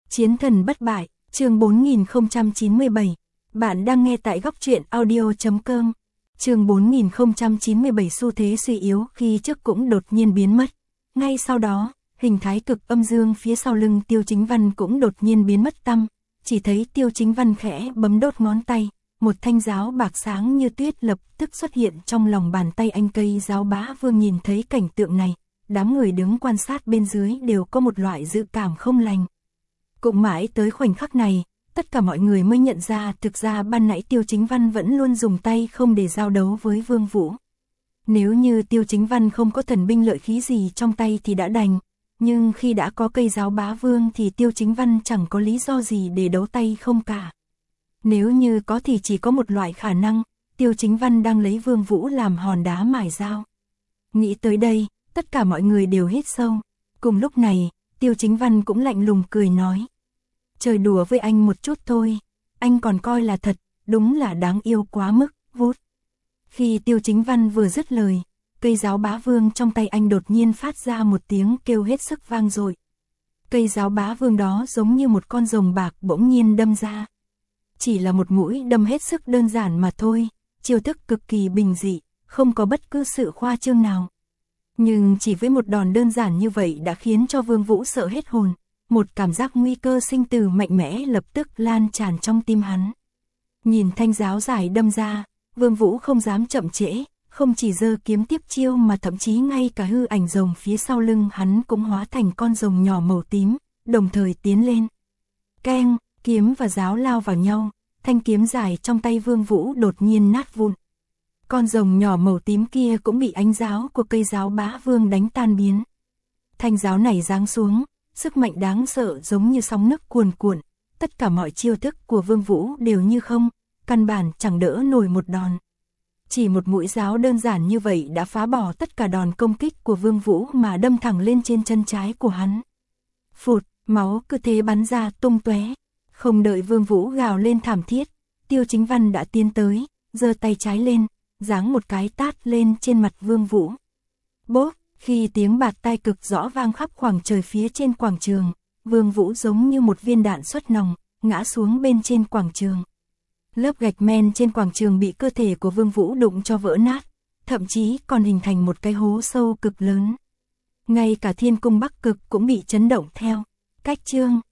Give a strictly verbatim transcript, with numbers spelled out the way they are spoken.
Chiến thần bất bại, chương bốn nghìn không trăm chín mươi bảy. Bạn đang nghe tại góc truyện audio chấm com. Chương bốn nghìn không trăm chín mươi bảy xu thế suy yếu khi trước cũng đột nhiên biến mất. Ngay sau đó, hình thái cực âm dương phía sau lưng Tiêu Chính Văn cũng đột nhiên biến mất tăm. Chỉ thấy Tiêu Chính Văn khẽ bấm đốt ngón tay, một thanh giáo bạc sáng như tuyết lập tức xuất hiện trong lòng bàn tay anh. Cây giáo Bá Vương nhìn thấy cảnh tượng này, đám người đứng quan sát bên dưới đều có một loại dự cảm không lành. Cũng mãi tới khoảnh khắc này, tất cả mọi người mới nhận ra thực ra ban nãy Tiêu Chính Văn vẫn luôn dùng tay không để giao đấu với Vương Vũ. Nếu như Tiêu Chính Văn không có thần binh lợi khí gì trong tay thì đã đành, nhưng khi đã có cây giáo Bá Vương thì Tiêu Chính Văn chẳng có lý do gì để đấu tay không cả. Nếu như có thì chỉ có một loại khả năng, Tiêu Chính Văn đang lấy Vương Vũ làm hòn đá mài dao. Nghĩ tới đây, tất cả mọi người đều hít sâu. Cùng lúc này, Tiêu Chính Văn cũng lạnh lùng cười nói: "Chơi đùa với anh một chút thôi, anh còn coi là thật, đúng là đáng yêu quá mức." Vút. Khi Tiêu Chính Văn vừa dứt lời, cây giáo Bá Vương trong tay anh đột nhiên phát ra một tiếng kêu hết sức vang dội. Cây giáo Bá Vương đó giống như một con rồng bạc bỗng nhiên đâm ra. Chỉ là một mũi đâm hết sức đơn giản mà thôi, chiêu thức cực kỳ bình dị, không có bất cứ sự khoa trương nào. Nhưng chỉ với một đòn đơn giản như vậy đã khiến cho Vương Vũ sợ hết hồn, một cảm giác nguy cơ sinh tử mạnh mẽ lập tức lan tràn trong tim hắn. Nhìn thanh giáo dài đâm ra, Vương Vũ không dám chậm trễ, không chỉ giơ kiếm tiếp chiêu mà thậm chí ngay cả hư ảnh rồng phía sau lưng hắn cũng hóa thành con rồng nhỏ màu tím, đồng thời tiến lên. Keng, kiếm và giáo lao vào nhau, thanh kiếm dài trong tay Vương Vũ đột nhiên nát vụn. Con rồng nhỏ màu tím kia cũng bị ánh giáo của cây giáo Bá Vương đánh tan biến. Thanh giáo này giáng xuống, sức mạnh đáng sợ giống như sóng nước cuồn cuộn, tất cả mọi chiêu thức của Vương Vũ đều như không, căn bản chẳng đỡ nổi một đòn. Chỉ một mũi giáo đơn giản như vậy đã phá bỏ tất cả đòn công kích của Vương Vũ mà đâm thẳng lên trên chân trái của hắn. Phụt, máu cứ thế bắn ra tung tóe. Không đợi Vương Vũ gào lên thảm thiết, Tiêu Chính Văn đã tiến tới, giơ tay trái lên, giáng một cái tát lên trên mặt Vương Vũ. Bốp, khi tiếng bạt tai cực rõ vang khắp khoảng trời phía trên quảng trường, Vương Vũ giống như một viên đạn xuất nòng, ngã xuống bên trên quảng trường. Lớp gạch men trên quảng trường bị cơ thể của Vương Vũ đụng cho vỡ nát, thậm chí còn hình thành một cái hố sâu cực lớn. Ngay cả Thiên Cung Bắc Cực cũng bị chấn động theo. Cách chương